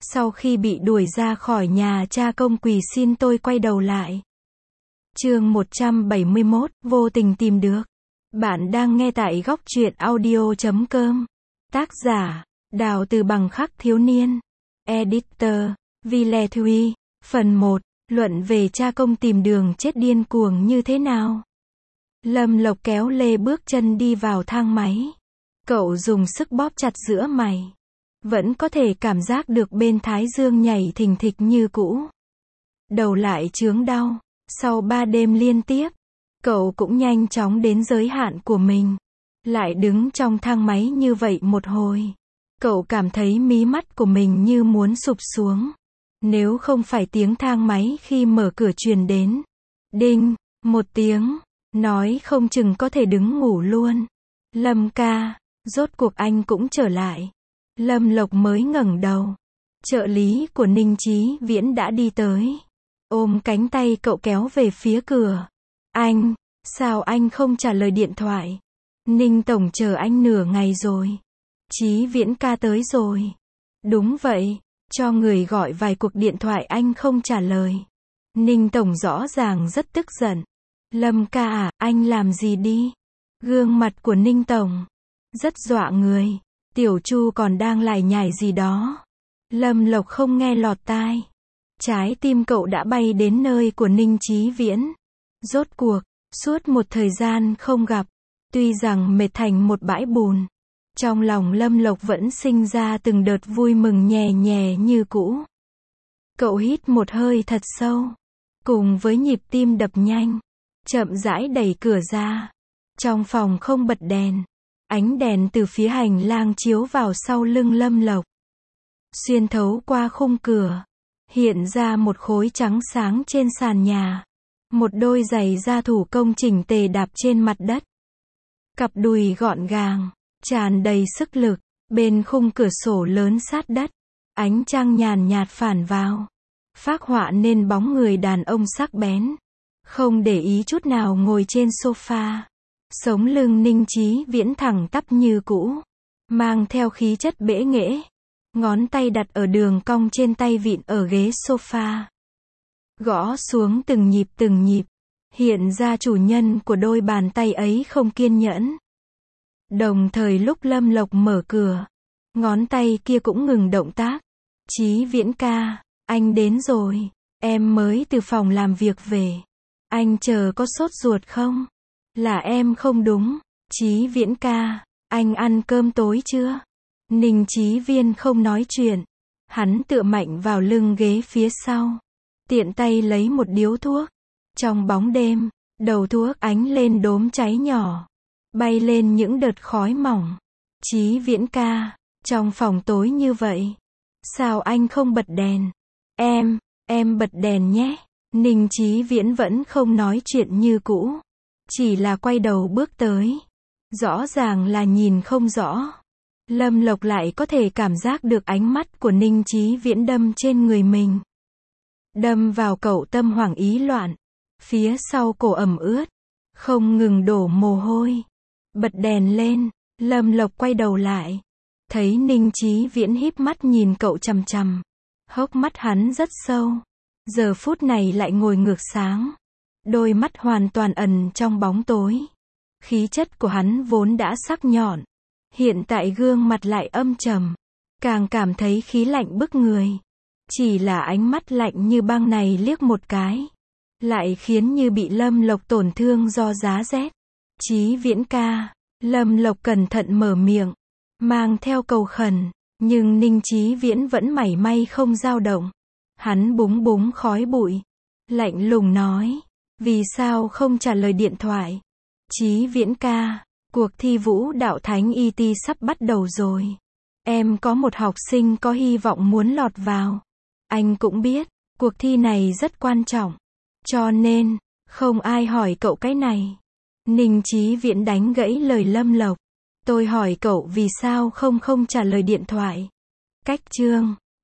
Sau khi bị đuổi ra khỏi nhà, cha công quỳ xin tôi quay đầu lại. Chương 171, vô tình tìm được. Bạn đang nghe tại góc truyện audio.com. Tác giả, Đào Từ Bằng Khắc Thiếu Niên. Editor, Vile Thuy. Phần 1, luận về cha công tìm đường chết điên cuồng như thế nào. Lâm Lộc kéo lê bước chân đi vào thang máy. Cậu dùng sức bóp chặt giữa mày. Vẫn có thể cảm giác được bên thái dương nhảy thình thịch như cũ. Đầu lại chướng đau. Sau 3 đêm liên tiếp, cậu cũng nhanh chóng đến giới hạn của mình. Lại đứng trong thang máy như vậy một hồi. Cậu cảm thấy mí mắt của mình như muốn sụp xuống. Nếu không phải tiếng thang máy khi mở cửa truyền đến. Đinh, một tiếng. Nói không chừng có thể đứng ngủ luôn. Lâm ca, rốt cuộc anh cũng trở lại. Lâm Lộc mới ngẩng đầu. Trợ lý của Ninh Chí Viễn đã đi tới. Ôm cánh tay cậu kéo về phía cửa. Anh, sao anh không trả lời điện thoại? Ninh tổng chờ anh nửa ngày rồi. Chí Viễn ca tới rồi. Đúng vậy, cho người gọi vài cuộc điện thoại anh không trả lời. Ninh tổng rõ ràng rất tức giận. Lâm ca à, anh làm gì đi? Gương mặt của Ninh tổng rất dọa người. Tiểu Chu còn đang lải nhải gì đó. Lâm Lộc không nghe lọt tai. Trái tim cậu đã bay đến nơi của Ninh Chí Viễn. Rốt cuộc, suốt một thời gian không gặp, tuy rằng mệt thành một bãi bùn, trong lòng Lâm Lộc vẫn sinh ra từng đợt vui mừng nhè nhè như cũ. Cậu hít một hơi thật sâu, cùng với nhịp tim đập nhanh, chậm rãi đẩy cửa ra. Trong phòng không bật đèn, ánh đèn từ phía hành lang chiếu vào sau lưng Lâm Lộc. Xuyên thấu qua khung cửa, hiện ra một khối trắng sáng trên sàn nhà. Một đôi giày da thủ công chỉnh tề đạp trên mặt đất. Cặp đùi gọn gàng, tràn đầy sức lực. Bên khung cửa sổ lớn sát đất, ánh trăng nhàn nhạt phản vào, phác họa nên bóng người đàn ông sắc bén. Không để ý chút nào ngồi trên sofa. Sống lưng Ninh Chí Viễn thẳng tắp như cũ, mang theo khí chất bẽ nghễ. Ngón tay đặt ở đường cong trên tay vịn ở ghế sofa. Gõ xuống từng nhịp, hiện ra chủ nhân của đôi bàn tay ấy không kiên nhẫn. Đồng thời lúc Lâm Lộc mở cửa, ngón tay kia cũng ngừng động tác. Chí Viễn ca, anh đến rồi, em mới từ phòng làm việc về. Anh chờ có sốt ruột không? Là em không đúng. Chí Viễn ca, anh ăn cơm tối chưa? Ninh Chí Viên không nói chuyện. Hắn tựa mạnh vào lưng ghế phía sau. Tiện tay lấy một điếu thuốc. Trong bóng đêm, đầu thuốc ánh lên đốm cháy nhỏ. Bay lên những đợt khói mỏng. Chí Viễn ca, trong phòng tối như vậy, sao anh không bật đèn? Em bật đèn nhé. Ninh Chí Viễn vẫn không nói chuyện như cũ. Chỉ là quay đầu bước tới. Rõ ràng là nhìn không rõ. Lâm Lộc lại có thể cảm giác được ánh mắt của Ninh Chí Viễn đâm trên người mình. Đâm vào cậu tâm hoảng ý loạn. Phía sau cổ ẩm ướt, không ngừng đổ mồ hôi. Bật đèn lên, Lâm Lộc quay đầu lại. Thấy Ninh Chí Viễn híp mắt nhìn cậu chằm chằm. Hốc mắt hắn rất sâu. Giờ phút này lại ngồi ngược sáng. Đôi mắt hoàn toàn ẩn trong bóng tối. Khí chất của hắn vốn đã sắc nhọn. Hiện tại gương mặt lại âm trầm. Càng cảm thấy khí lạnh bức người. Chỉ là ánh mắt lạnh như băng này liếc một cái, lại khiến như bị Lâm Lộc tổn thương do giá rét. Chí Viễn ca, Lâm Lộc cẩn thận mở miệng, mang theo cầu khẩn, nhưng Ninh Chí Viễn vẫn mảy may không dao động. Hắn búng búng khói bụi, lạnh lùng nói, vì sao không trả lời điện thoại? Chí Viễn ca, cuộc thi vũ đạo Thánh IT sắp bắt đầu rồi. Em có một học sinh có hy vọng muốn lọt vào. Anh cũng biết, cuộc thi này rất quan trọng. Cho nên, không ai hỏi cậu cái này. Ninh Chí Viễn đánh gãy lời Lâm Lộc. Tôi hỏi cậu vì sao không trả lời điện thoại. Cách chương